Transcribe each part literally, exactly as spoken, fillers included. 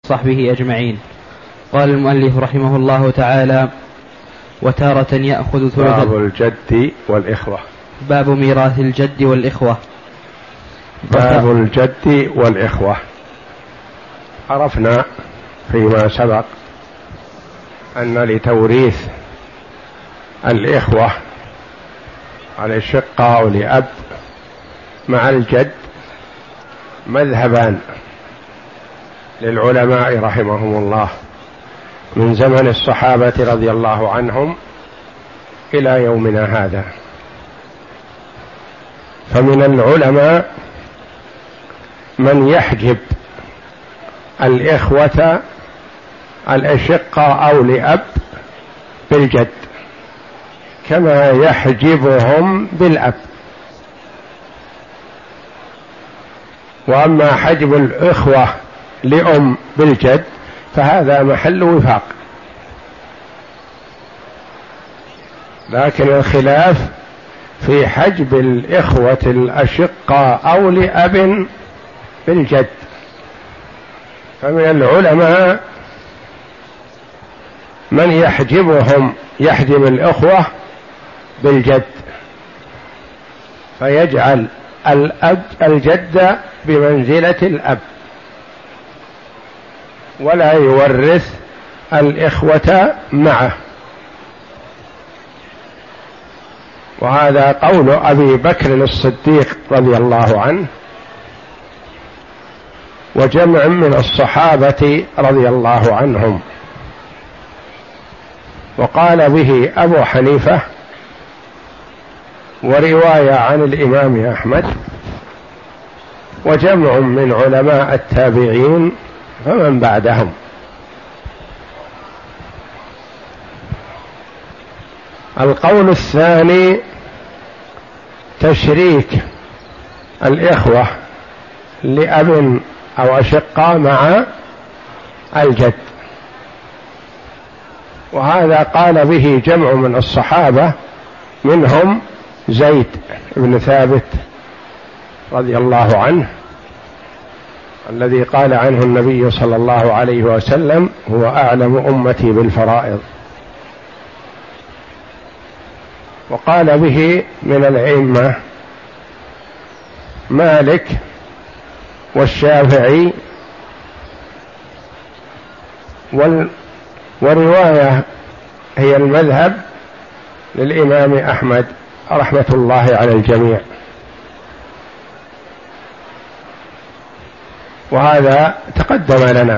صحبه أجمعين. قال المؤلف رحمه الله تعالى: وتارة يأخذ ثلث. باب الجد والإخوة. باب ميراث الجد والإخوة. باب الجد والإخوة. عرفنا فيما سبق أن لتوريث الإخوة على الشقة أو لأب مع الجد مذهبان للعلماء رحمهم الله من زمن الصحابة رضي الله عنهم إلى يومنا هذا. فمن العلماء من يحجب الإخوة الأشقة أو لأب بالجد كما يحجبهم بالأب. وأما حجب الإخوة لأم بالجد فهذا محل وفاق، لكن الخلاف في حجب الإخوة الأشقة أو لأب بالجد. فمن العلماء من يحجبهم يحجب الإخوة بالجد فيجعل الأب الجد بمنزلة الأب ولا يورث الإخوة معه. وهذا قول أبي بكر الصديق رضي الله عنه وجمع من الصحابة رضي الله عنهم، وقال به أبو حنيفة ورواية عن الإمام أحمد وجمع من علماء التابعين فمن بعدهم. القول الثاني تشريك الإخوة لأب أو أشقة مع الجد، وهذا قال به جمع من الصحابة منهم زيد بن ثابت رضي الله عنه الذي قال عنه النبي صلى الله عليه وسلم: هو أعلم أمتي بالفرائض. وقال به من الأئمة مالك والشافعي وال ورواية هي المذهب للإمام أحمد رحمة الله على الجميع. وهذا تقدم لنا.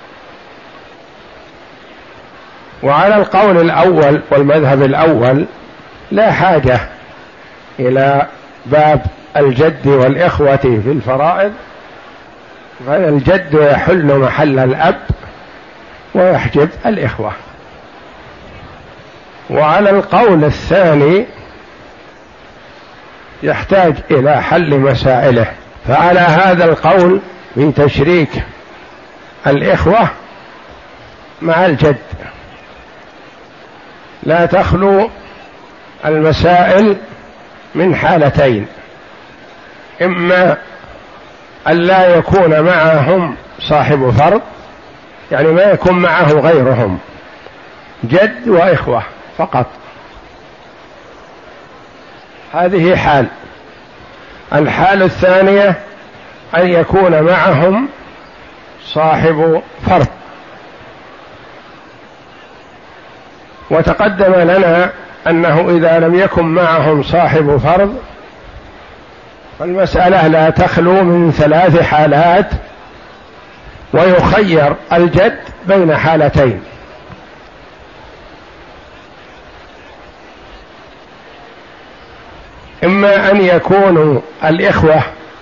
وعلى القول الأول والمذهب الأول لا حاجة إلى باب الجد والإخوة في الفرائض، فالجد يحل محل الأب ويحجب الإخوة. وعلى القول الثاني يحتاج إلى حل مسائله. فعلى هذا القول في تشريك الإخوة مع الجد لا تخلو المسائل من حالتين: إما أن لا يكون معهم صاحب فرض، يعني ما يكون معه غيرهم، جد وإخوة فقط، هذه حال. الحال الثانية أن يكون معهم صاحب فرض. وتقدم لنا أنه إذا لم يكن معهم صاحب فرض فالمسألة لا تخلو من ثلاث حالات، ويخير الجد بين حالتين: إما أن يكونوا الإخوة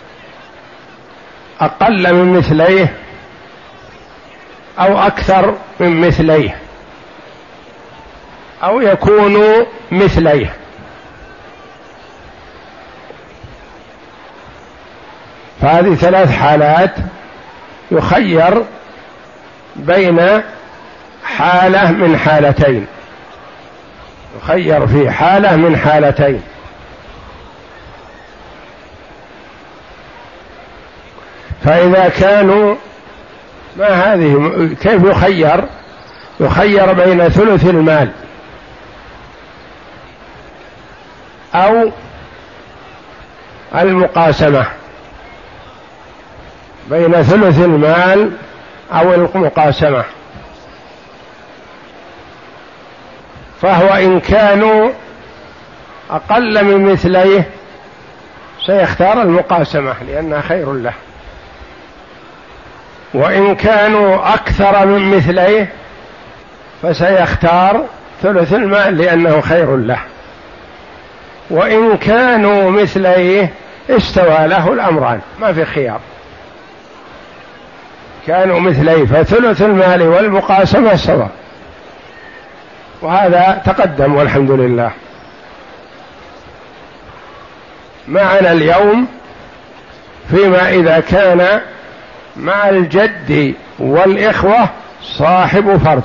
أقل من مثليه أو أكثر من مثليه أو يكونوا مثليه. فهذه ثلاث حالات يخير بين حالة من حالتين، يخير في حالة من حالتين. فإذا كانوا ما هذه؟ كيف يخير؟ يخير بين ثلث المال أو المقاسمة، بين ثلث المال أو المقاسمة. فهو إن كانوا أقل من مثليه سيختار المقاسمة لأنها خير له، وإن كانوا أكثر من مثليه فسيختار ثلث المال لأنه خير له، وإن كانوا مثليه استوى له الأمران، ما في خيار. كانوا مثليه فثلث المال والمقاسمة سواء، وهذا تقدم والحمد لله. معنا اليوم فيما إذا كان مع الجد والإخوة صاحب فرض.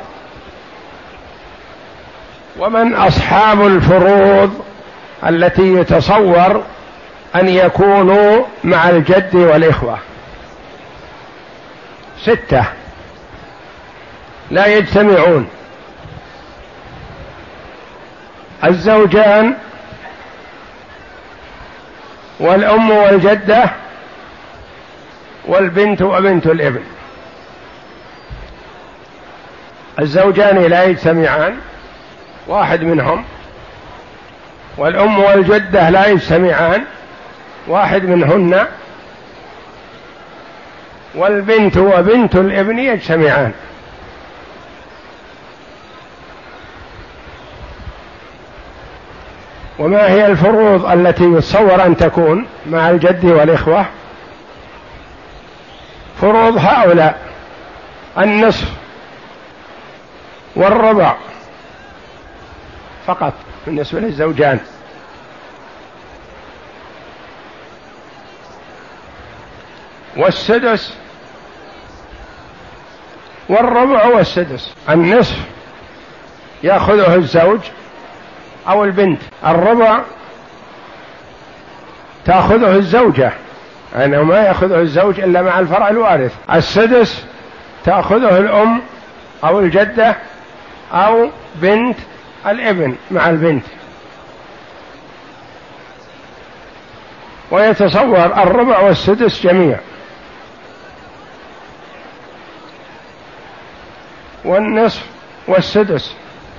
ومن أصحاب الفروض التي يتصور أن يكونوا مع الجد والإخوة؟ ستة لا يجتمعون: الزوجان والأم والجدة والبنت وبنت الابن. الزوجان لا يجتمعان، واحد منهم، والأم والجدة لا يجتمعان، واحد منهن، والبنت وبنت الابن يجتمعان. وما هي الفروض التي يتصور أن تكون مع الجد والإخوة؟ فروض هؤلاء: النصف والربع فقط بالنسبة للزوجان، والسدس والربع والسدس. النصف يأخذه الزوج أو البنت، الربع تأخذه الزوجة، أنه ما يأخذه الزوج إلا مع الفرع الوارث. السدس تأخذه الأم أو الجدة أو بنت الابن مع البنت. ويتصور الربع والسدس جميع، والنصف والسدس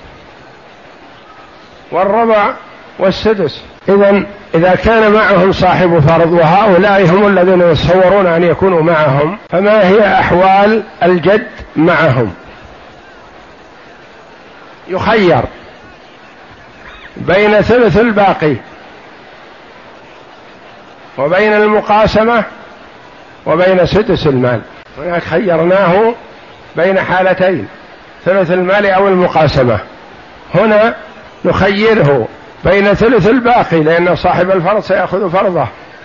والربع والسدس. إذن إذا كان معهم صاحب فرض وهؤلاء هم الذين يتصورون أن يكونوا معهم، فما هي أحوال الجد معهم؟ يخير بين ثلث الباقي وبين المقاسمة وبين سدس المال. هناك خيرناه بين حالتين: ثلث المال أو المقاسمة. هنا نخيره بين ثلث الباقي لأن صاحب الفرض سيأخذ فرضه،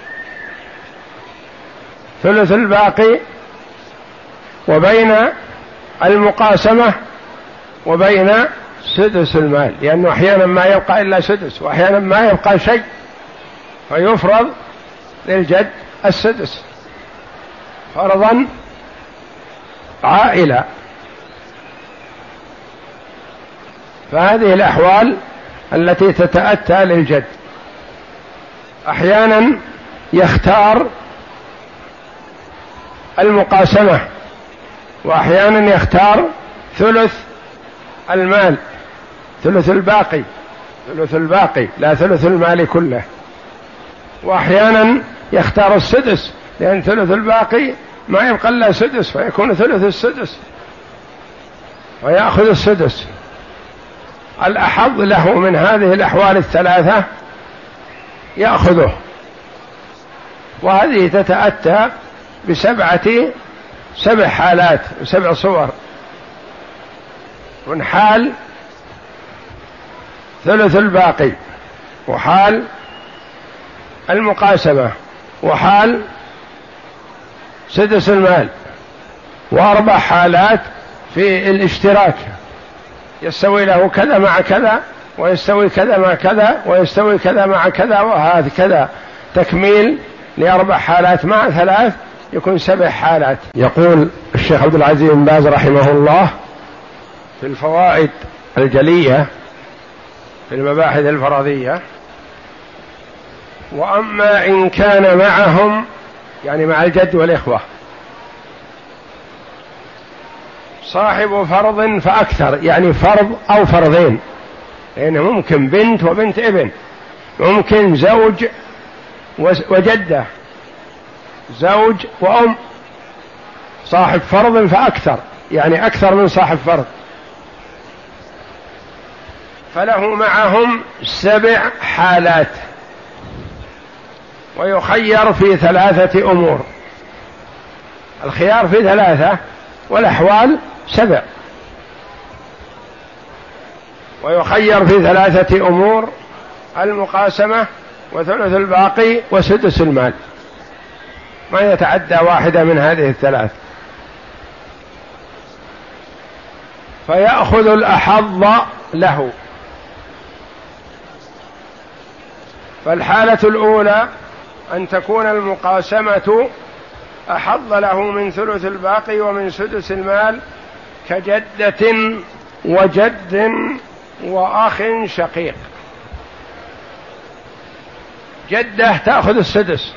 ثلث الباقي، وبين المقاسمة وبين سدس المال، لأنه أحيانا ما يبقى إلا سدس وأحيانا ما يبقى شيء، فيفرض للجد السدس فرضا عائلة. فهذه الأحوال التي تتأتى للجد. أحيانا يختار المقاسمة، وأحيانا يختار ثلث المال، ثلث الباقي، ثلث الباقي لا ثلث المال كله. وأحيانا يختار السدس، لأن ثلث الباقي ما يبقى إلا سدس، فيكون ثلث السدس ويأخذ السدس. الأحظ له من هذه الأحوال الثلاثة يأخذه. وهذه تتأتى بسبعة سبع حالات وسبع صور: من حال ثلث الباقي، وحال المقاسمة، وحال سدس المال، وأربع حالات في الاشتراك: يستوي له كذا مع كذا، ويستوي كذا مع كذا، ويستوي كذا مع كذا، وهذا كذا، تكميل لأربع حالات مع ثلاث يكون سبع حالات. يقول الشيخ عبد العزيز بن باز رحمه الله في الفوائد الجلية في المباحث الفرضية: وأما إن كان معهم، يعني مع الجد والإخوة، صاحب فرض فأكثر، يعني فرض أو فرضين، لأنه يعني ممكن بنت وبنت ابن، ممكن زوج وجدة، زوج وأم، صاحب فرض فأكثر، يعني أكثر من صاحب فرض، فله معهم سبع حالات، ويخير في ثلاثة أمور. الخيار في ثلاثة والأحوال سبع. ويخير في ثلاثة أمور: المقاسمة وثلث الباقي وسدس المال، ما يتعدى واحدة من هذه الثلاث. فيأخذ الأحظ له. فالحالة الأولى أن تكون المقاسمة أحظ له من ثلث الباقي ومن سدس المال، كجدة وجد وأخ شقيق. جدة تأخذ السدس،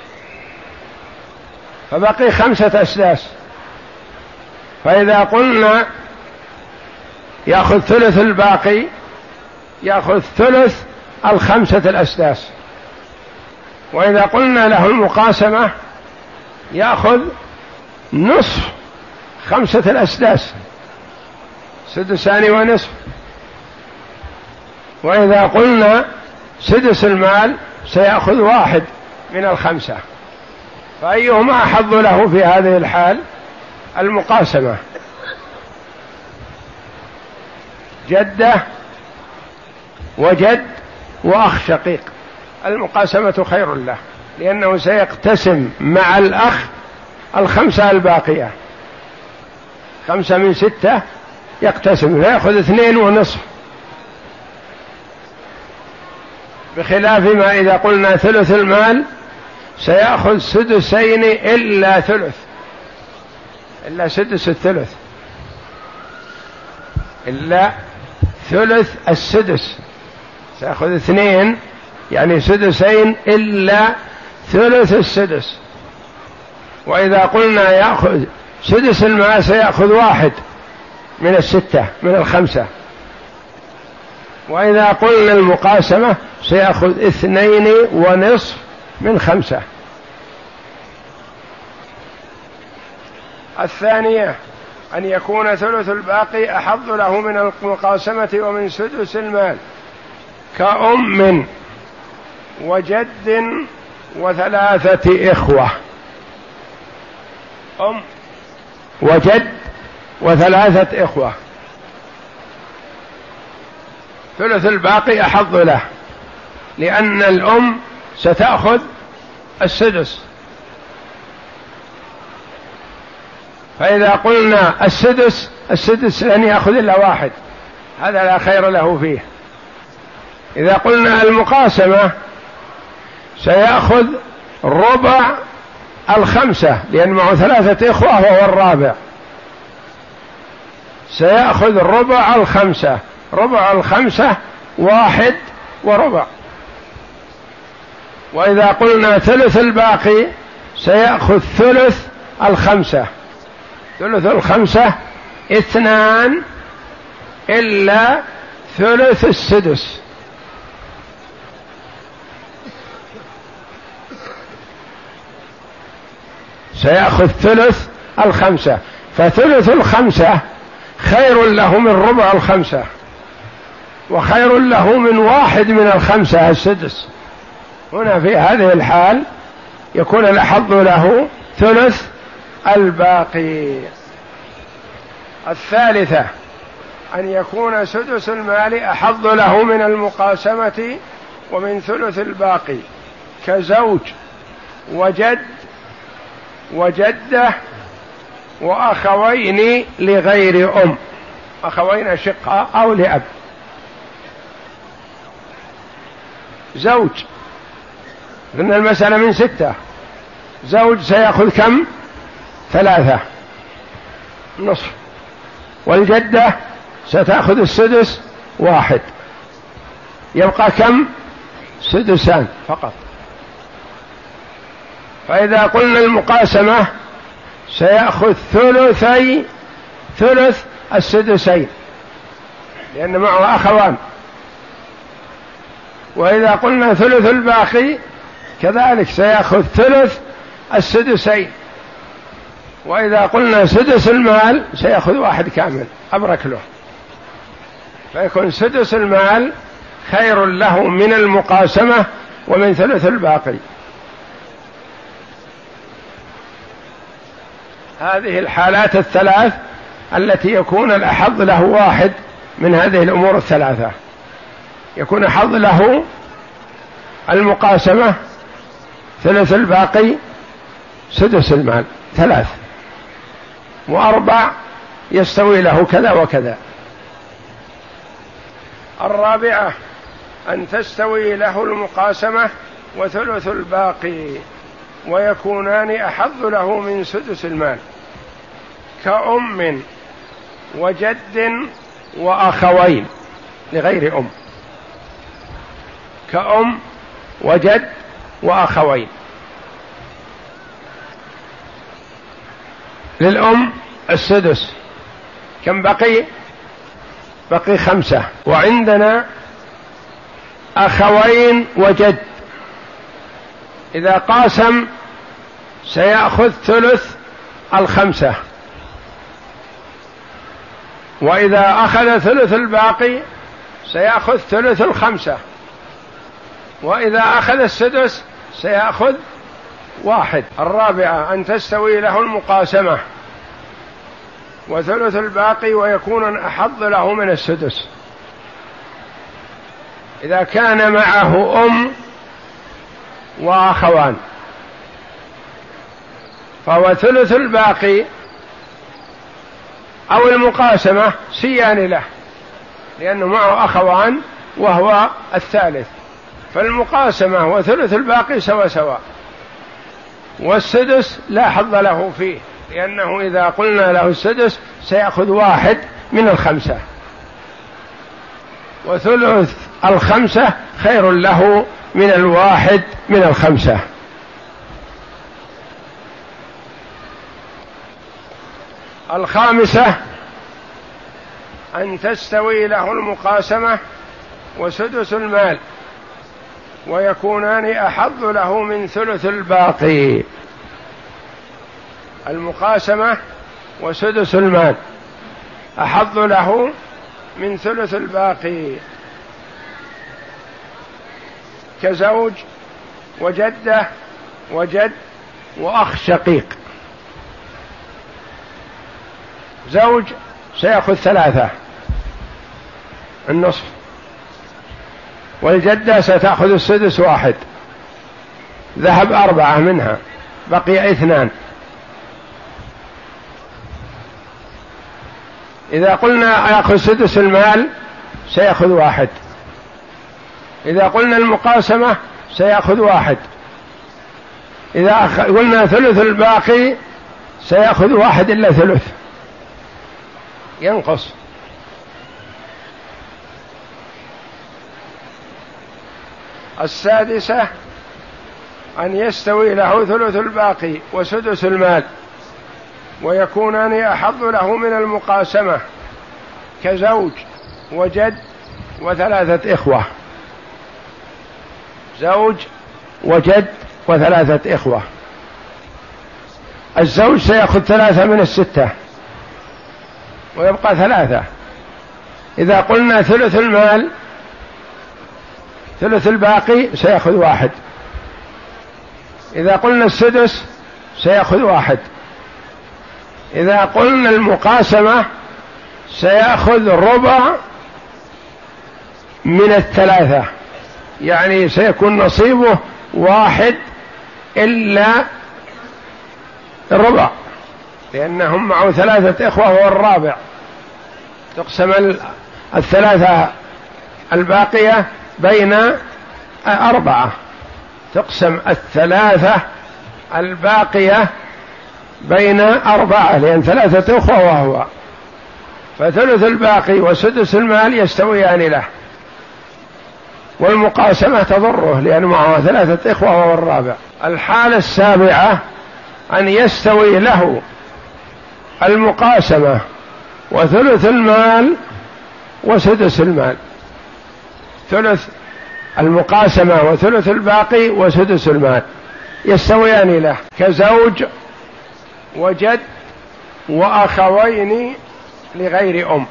فبقي خمسة أسداس، فإذا قلنا يأخذ ثلث الباقي يأخذ ثلث الخمسة الأسداس، وإذا قلنا له المقاسمة يأخذ نصف خمسة الأسداس، سدسان ونصف. وإذا قلنا سدس المال سيأخذ واحد من الخمسة. فأيهما أحظ له في هذه الحال؟ المقاسمة. جدة وجد وأخ شقيق، المقاسمة خير له، لأنه سيقتسم مع الأخ الخمسة الباقية، خمسة من ستة يقتسم فيأخذ اثنين ونصف، بخلاف ما إذا قلنا ثلث المال سيأخذ سدسين إلا ثلث، إلا سدس الثلث، إلا ثلث السدس، سيأخذ اثنين يعني سدسين إلا ثلث السدس. وإذا قلنا يأخذ سدس المال سيأخذ واحد من الستة من الخمسة. وإذا قلنا المقاسمة سيأخذ اثنين ونصف من خمسة. الثانية أن يكون ثلث الباقي أحظ له من المقاسمة ومن سدس المال، كأم وجد وثلاثة إخوة. أم وجد وثلاثة إخوة، ثلث الباقي أحظ له، لأن الأم ستأخذ السدس. فإذا قلنا السدس السدس لن يأخذ إلا واحد، هذا لا خير له فيه. إذا قلنا المقاسمة سيأخذ ربع الخمسة، لأن معه ثلاثة إخوة وهو الرابع، سيأخذ ربع الخمسة، ربع الخمسة واحد وربع. وإذا قلنا ثلث الباقي سيأخذ ثلث الخمسة، ثلث الخمسة اثنان إلا ثلث السدس، سيأخذ ثلث الخمسة. فثلث الخمسة خير له من ربع الخمسة، وخير له من واحد من الخمسة السدس. هنا في هذه الحال يكون الأحظ له ثلث الباقي. الثالثة أن يكون سدس المال أحظ له من المقاسمة ومن ثلث الباقي، كزوج وجد وجدة وأخوين لغير أم، أخوين أشقاء أو لأب. زوج، لأن المسألة من ستة، زوج سيأخذ كم؟ ثلاثة نصف، والجدة ستأخذ السدس واحد، يبقى كم؟ سدسان فقط. فإذا قلنا المقاسمة سيأخذ ثلثي ثلث السدسين لأن معه أخوان، وإذا قلنا ثلث الباقي كذلك سيأخذ ثلث السدسين، وإذا قلنا سدس المال سيأخذ واحد كامل أبرك له، فيكون سدس المال خير له من المقاسمة ومن ثلث الباقي. هذه الحالات الثلاث التي يكون الأحظ له واحد من هذه الأمور الثلاثة، يكون أحظ له المقاسمة، ثلث الباقي، سدس المال، ثلاث، وأربع يستوي له كذا وكذا. الرابعة أن تستوي له المقاسمة وثلث الباقي ويكونان أحظ له من سدس المال، كأم وجد وأخوين لغير أم، كأم وجد وأخوين. للأم السدس، كم بقي؟ بقي خمسة، وعندنا أخوين وجد، إذا قاسم سيأخذ ثلث الخمسة، وإذا أخذ ثلث الباقي سيأخذ ثلث الخمسة، وإذا أخذ السدس سيأخذ واحد. الرابعة أن تستوي له المقاسمة وثلث الباقي ويكون أحظ له من السدس. إذا كان معه أم وأخوان فهو ثلث الباقي أو المقاسمة سيان له، لأنه معه أخوان وهو الثالث، فالمقاسمة وثلث الباقي سوا سوا، والسدس لا حظ له فيه، لأنه إذا قلنا له السدس سيأخذ واحد من الخمسة، وثلث الخمسة خير له من الواحد من الخمسة. الخامسة أن تستوي له المقاسمة وسدس المال ويكونان أحظ له من ثلث الباقي. المقاسمة وسدس المال أحظ له من ثلث الباقي، كزوج وجدة وجد وأخ شقيق. زوج سيأخذ ثلاثة النصف، والجدة ستأخذ السدس واحد، ذهب أربعة منها، بقي اثنان. إذا قلنا يأخذ سدس المال سيأخذ واحد، إذا قلنا المقاسمة سيأخذ واحد، إذا قلنا ثلث الباقي سيأخذ واحد إلا ثلث، ينقص. السادسة أن يستوي له ثلث الباقي وسدس المال ويكونان أحظ له من المقاسمة، كزوج وجد وثلاثة إخوة. زوج وجد وثلاثة إخوة. الزوج سيأخذ ثلاثة من الستة ويبقى ثلاثة. إذا قلنا ثلث المال ثلث الباقي سيأخذ واحد، إذا قلنا السدس سيأخذ واحد، إذا قلنا المقاسمة سيأخذ ربع من الثلاثة، يعني سيكون نصيبه واحد إلا الربع، لأنهم معه ثلاثة إخوة وهو الرابع. تقسم الثلاثة الباقية بين أربعة، تقسم الثلاثة الباقية بين أربعة، لأن ثلاثة أخوة وهو، فثلث الباقي وسدس المال يستويان له، والمقاسمة تضره لأن معه ثلاثة إخوة وهو الرابع. الحالة السابعة أن يستوي له المقاسمة وثلث المال وسدس المال، ثلث المقاسمة وثلث الباقي وسدس المال يستويان له، كزوج وجد وأخوين لغير أم.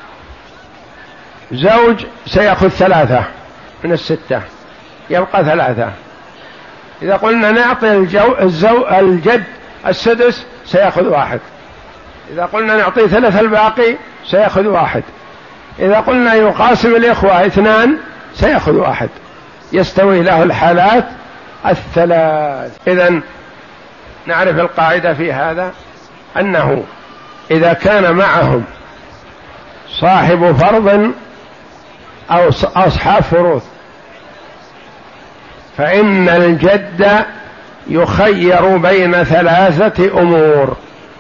زوج سيأخذ ثلاثة من الستة، يبقى ثلاثة. إذا قلنا نعطي الجو الزو الجد السدس سيأخذ واحد، إذا قلنا نعطي ثلاث الباقي سيأخذ واحد، إذا قلنا يقاسم الإخوة اثنان سيأخذ واحد، يستوي له الحالات الثلاث. إذن نعرف القاعدة في هذا أنه إذا كان معهم صاحب فرض أو أصحاب فروض فإن الجد يخير بين ثلاثة أمور،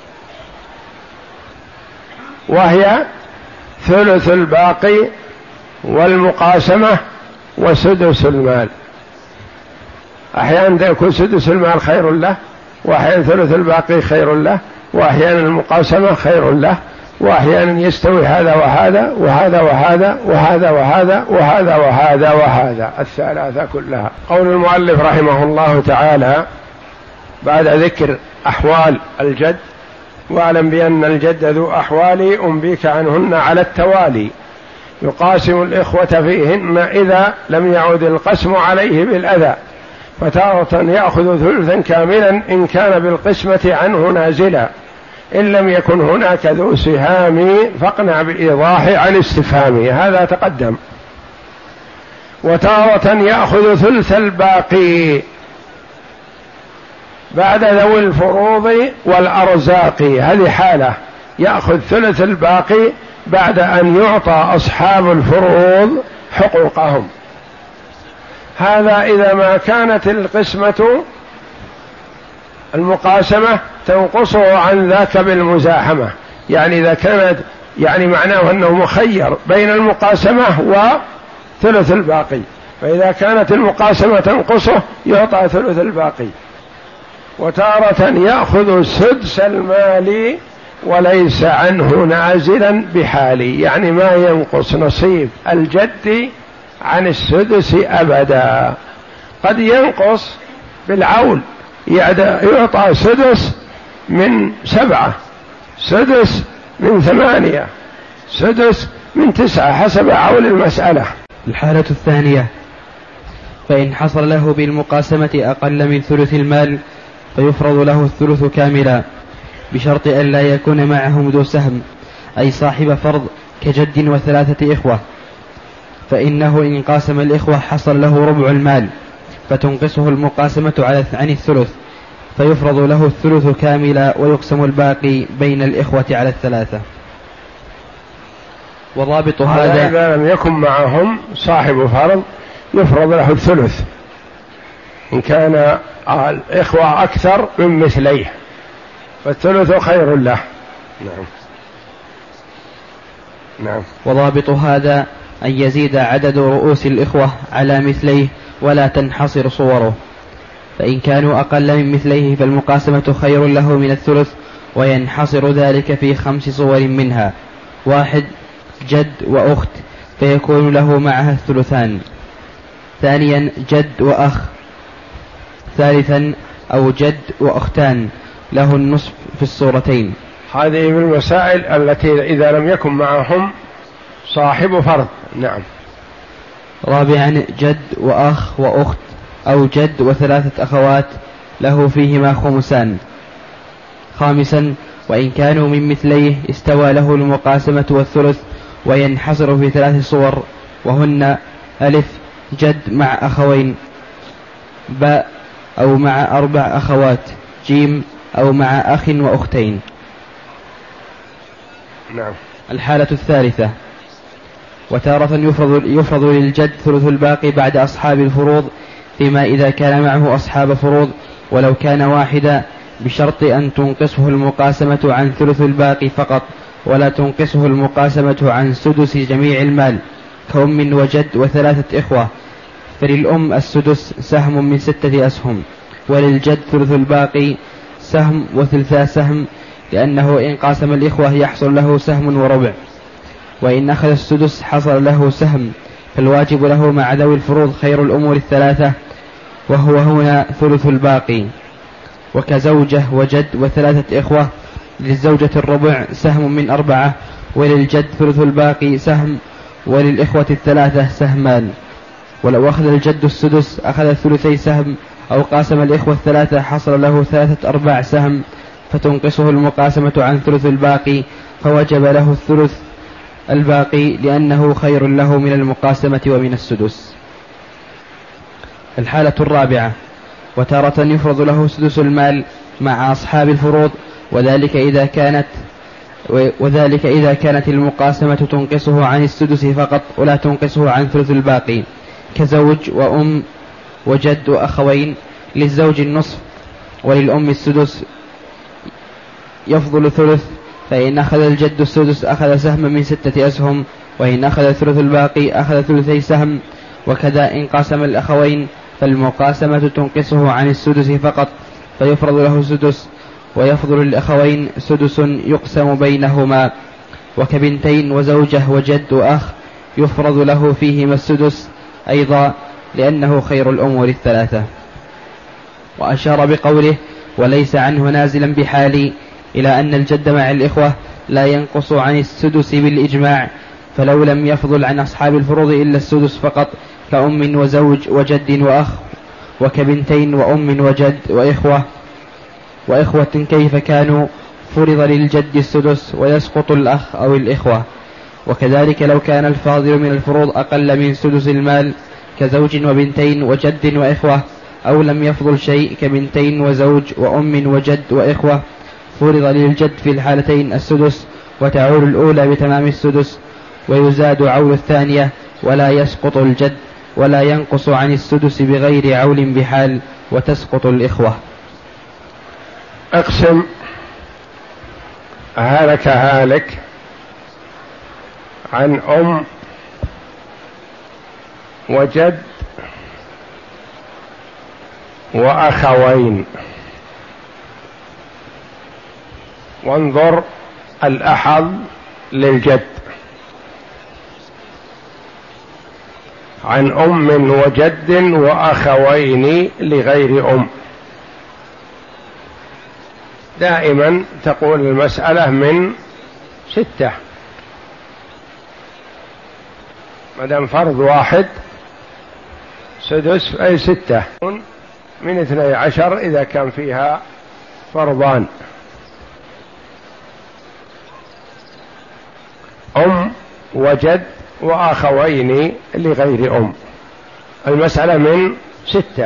وهي ثلث الباقي والمقاسمة وسدس المال. أحيانا يكون سدس المال خير له، وأحيانا ثلث الباقي خير له، وأحيانا المقاسمة خير له، وأحيانا يستوي هذا وهذا وهذا وهذا وهذا وهذا وهذا وهذا وهذا الثلاثة كلها. قول المؤلف رحمه الله تعالى بعد ذكر أحوال الجد: واعلم بأن الجد ذو أحوال أنبيك عنهن على التوالي، يقاسم الإخوة فيهن إذا لم يعد القسم عليه بالأذى، فتارة يأخذ ثلثا كاملا إن كان بالقسمة عنه نازلا، إن لم يكن هناك ذو سهام فاقنع بالإيضاح عن استفهامه، هذا تقدم. وتارة يأخذ ثلث الباقي بعد ذوي الفروض والأرزاق، هذه حالة، يأخذ ثلث الباقي بعد أن يعطى أصحاب الفروض حقوقهم. هذا إذا ما كانت القسمة المقاسمة تنقصه عن ذاك بالمزاحمة، يعني إذا كانت يعني معناه أنه مخير بين المقاسمة وثلث الباقي، فإذا كانت المقاسمة تنقصه يعطى ثلث الباقي. وتارة يأخذ سدس المال وليس عنه نازلا بحالي، يعني ما ينقص نصيب الجد عن السدس أبدا، قد ينقص بالعول، يعطى سدس من سبعة، سدس من ثمانية، سدس من تسعة، حسب عول المسألة. الحالة الثانية: فإن حصل له بالمقاسمة أقل من ثلث المال فيفرض له الثلث كاملا، بشرط أن لا يكون معهم ذو سهم، أي صاحب فرض كجد وثلاثة إخوة، فإنه إن قاسم الإخوة حصل له ربع المال، فتنقصه المقاسمة عن الثلث، فيفرض له الثلث كاملا، ويقسم الباقي بين الإخوة على الثلاثة. وضابط هذا إذا لم يكن معهم صاحب فرض يفرض له الثلث إن كان الإخوة أكثر من مثليه، فالثلث خير له. نعم. نعم. وضابط هذا أن يزيد عدد رؤوس الإخوة على مثليه ولا تنحصر صوره، فإن كانوا أقل من مثليه فالمقاسمة خير له من الثلث، وينحصر ذلك في خمس صور منها: واحد جد وأخت فيكون له معها الثلثان، ثانيا جد وأخ، ثالثا أو جد وأختان له النصف في الصورتين. هذه من المسائل التي إذا لم يكن معهم صاحب فرض. نعم. رابعا جد وأخ وأخت أو جد وثلاثة أخوات له فيهما خمسان. خامسا وإن كانوا من مثليه استوى له المقاسمة والثلث، وينحصر في ثلاث صور، وهن: ألف جد مع أخوين، باء أو مع أربع أخوات، جيم أو مع أخ وأختين. نعم. الحالة الثالثة: وتارة يفرض, يفرض للجد ثلث الباقي بعد أصحاب الفروض، فيما إذا كان معه أصحاب فروض، ولو كان واحدا بشرط أن تنقصه المقاسمة عن ثلث الباقي فقط، ولا تنقصه المقاسمة عن سدس جميع المال كأم وجد وثلاثة إخوة. فللأم السدس سهم من ستة أسهم، وللجد ثلث الباقي سهم وثلثا سهم، لأنه إن قاسم الإخوة يحصل له سهم وربع، وإن أخذ السدس حصل له سهم، فالواجب له مع ذوي الفروض خير الأمور الثلاثة، وهو هنا ثلث الباقي. وكزوجة وجد وثلاثة إخوة، للزوجة الربع سهم من أربعة، وللجد ثلث الباقي سهم، وللإخوة الثلاثة سهمان. ولو أخذ الجد السدس أخذ ثلثي سهم، أو قاسم الإخوة الثلاثة حصل له ثلاثة أرباع سهم، فتنقصه المقاسمة عن ثلث الباقي، فوجب له الثلث الباقي لأنه خير له من المقاسمة ومن السدس. الحالة الرابعة: وتارة يفرض له سدس المال مع أصحاب الفروض، وذلك إذا كانت وذلك إذا كانت المقاسمة تنقصه عن السدس فقط ولا تنقصه عن ثلث الباقي، كزوج وأم وجد وأخوين. للزوج النصف وللأم السدس، يفضل ثلث، فإن أخذ الجد السدس أخذ سهم من ستة أسهم، وإن أخذ ثلث الباقي أخذ ثلثي سهم. وكذا إن قاسم الأخوين فالمقاسمة تنقصه عن السدس فقط، فيفرض له سدس، ويفضل الأخوين سدس يقسم بينهما. وكبنتين وزوجة وجد وأخ يفرض له فيهما السدس أيضا، لأنه خير الأمور الثلاثة. وأشار بقوله: وليس عنه نازلا بحالي، إلى أن الجد مع الإخوة لا ينقص عن السدس بالإجماع، فلو لم يفضل عن أصحاب الفروض إلا السدس فقط، كأم وزوج وجد وأخ، وكبنتين وأم وجد وإخوة وإخوة كيف كانوا، فرض للجد السدس ويسقط الأخ أو الإخوة. وكذلك لو كان الفاضل من الفروض أقل من سدس المال، كزوج وبنتين وجد وإخوة، أو لم يفضل شيء كبنتين وزوج وأم وجد وإخوة، فرض للجد في الحالتين السدس، وتعول الأولى بتمام السدس، ويزاد عول الثانية، ولا يسقط الجد، ولا ينقص عن السدس بغير عول بحال، وتسقط الإخوة. اقسم هلك هالك عن أم وجد وأخوين، وانظر الأحظ للجد. عن أم وجد وأخوين لغير أم، دائما تقول المسألة من ستة، مدام فرض واحد سدس أي ستة، من اثني عشر إذا كان فيها فرضان. أم وجد وأخوين لغير أم، المسألة من ستة.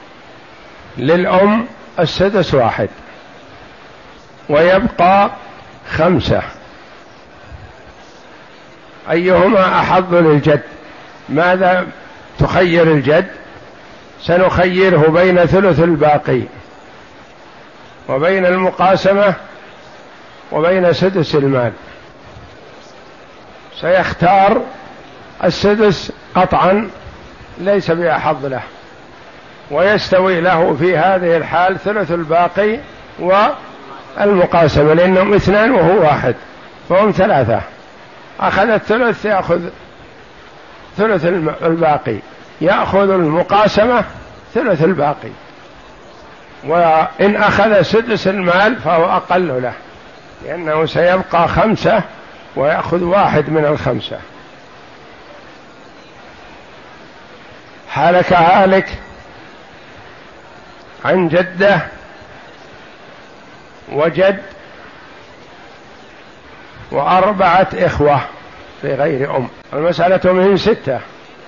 للأم السدس واحد، ويبقى خمسة، أيهما أحظ للجد؟ ماذا تخير الجد؟ سنخيره بين ثلث الباقي وبين المقاسمة وبين سدس المال. سيختار السدس قطعا، ليس بأحظ له، ويستوي له في هذه الحال ثلث الباقي والمقاسمة، لأنهم اثنان وهو واحد، فهم ثلاثة. أخذ الثلث يأخذ ثلث الباقي، يأخذ المقاسمة ثلث الباقي، وإن أخذ سدس المال فهو أقل له، لأنه سيبقى خمسة ويأخذ واحد من الخمسة. حالك هالك عن جدة وجد وأربعة إخوة بغير أم، المسألة من ستة.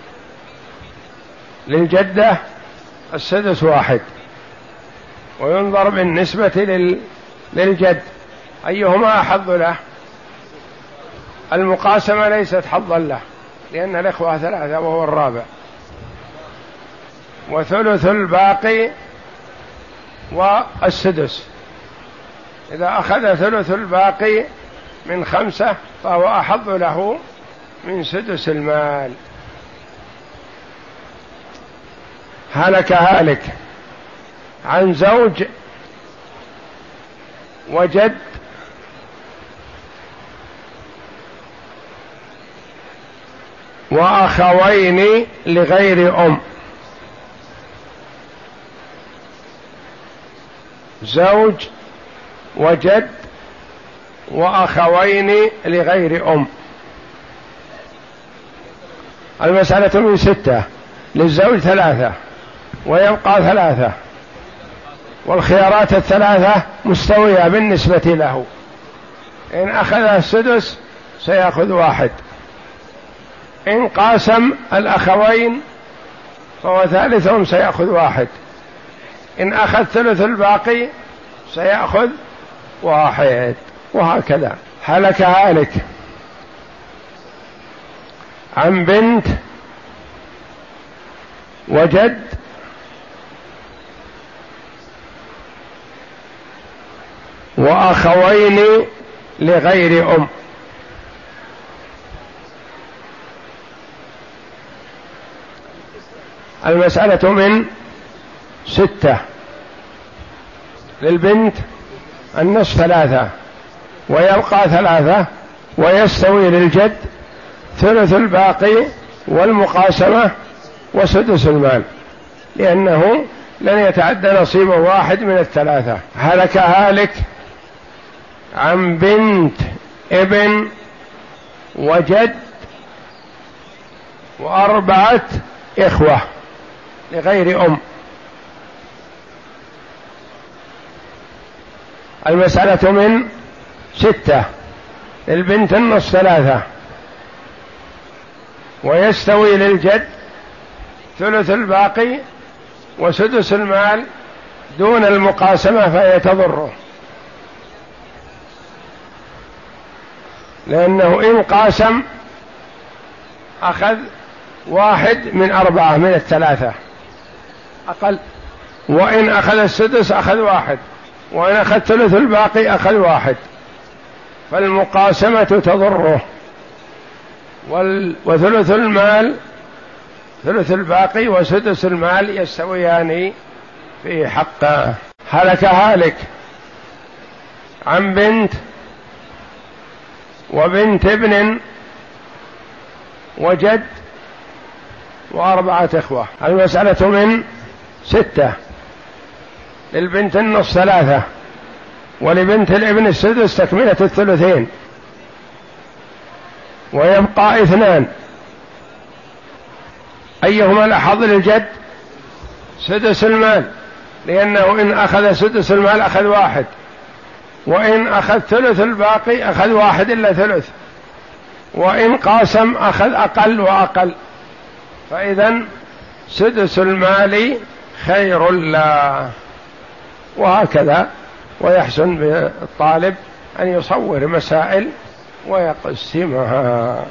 للجدة السدس واحد، وينظر بالنسبة لل... للجد أيهما أحظ له؟ المقاسمة ليست حظا له، لأن الإخوة ثلاثة وهو الرابع، وثلث الباقي والسدس، إذا أخذ ثلث الباقي من خمسة فهو أحظ له من سدس المال. هلك هالك عن زوج وجد وأخوين لغير أم. زوج وجد وأخوين لغير أم. المسألة من ستة، للزوج ثلاثة ويبقى ثلاثة، والخيارات الثلاثة مستوية بالنسبة له. إن أخذ السدس سيأخذ واحد، إن قاسم الأخوين فهو ثالثهم سيأخذ واحد، إن أخذ ثلث الباقي سيأخذ واحد، وهكذا. هلك هالك عن بنت وجد وأخوين لغير أم. المسألة من ستة، للبنت النصف ثلاثة ويبقى ثلاثة، ويستوي للجد ثلث الباقي والمقاسمة وسدس المال، لأنه لن يتعدى نصيب واحد من الثلاثة. هلك هالك عن بنت ابن وجد وأربعة إخوة لغير أم. المسألة من ستة، البنت النصف ثلاثة ويستوي للجد ثلث الباقي وسدس المال دون المقاسمة فهي تضره، لأنه إن قاسم أخذ واحد من أربعة من الثلاثة أقل، وإن أخذ السدس أخذ واحد، وإن أخذ ثلث الباقي أخذ واحد، فالمقاسمة تضره. وثلث المال ثلث الباقي وسدس المال يستويان في حقه. هلك هالك عن بنت وبنت ابن وجد وأربعة إخوة. المسألة من ستة، للبنت النصف ثلاثة ولبنت الابن السدس تكملة الثلثين، ويبقى اثنان. أيهما الأحظ للجد؟ سدس المال، لأنه إن أخذ سدس المال أخذ واحد، وإن أخذ ثلث الباقي أخذ واحد إلا ثلث، وإن قاسم أخذ أقل وأقل، فإذن سدس المال خير له. وهكذا. ويحسن بالطالب أن يصور مسائل ويقسمها.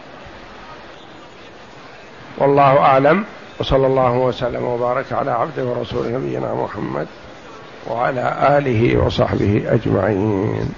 والله أعلم، وصلى الله وسلم وبارك على عبده ورسول نبينا محمد وعلى آله وصحبه أجمعين.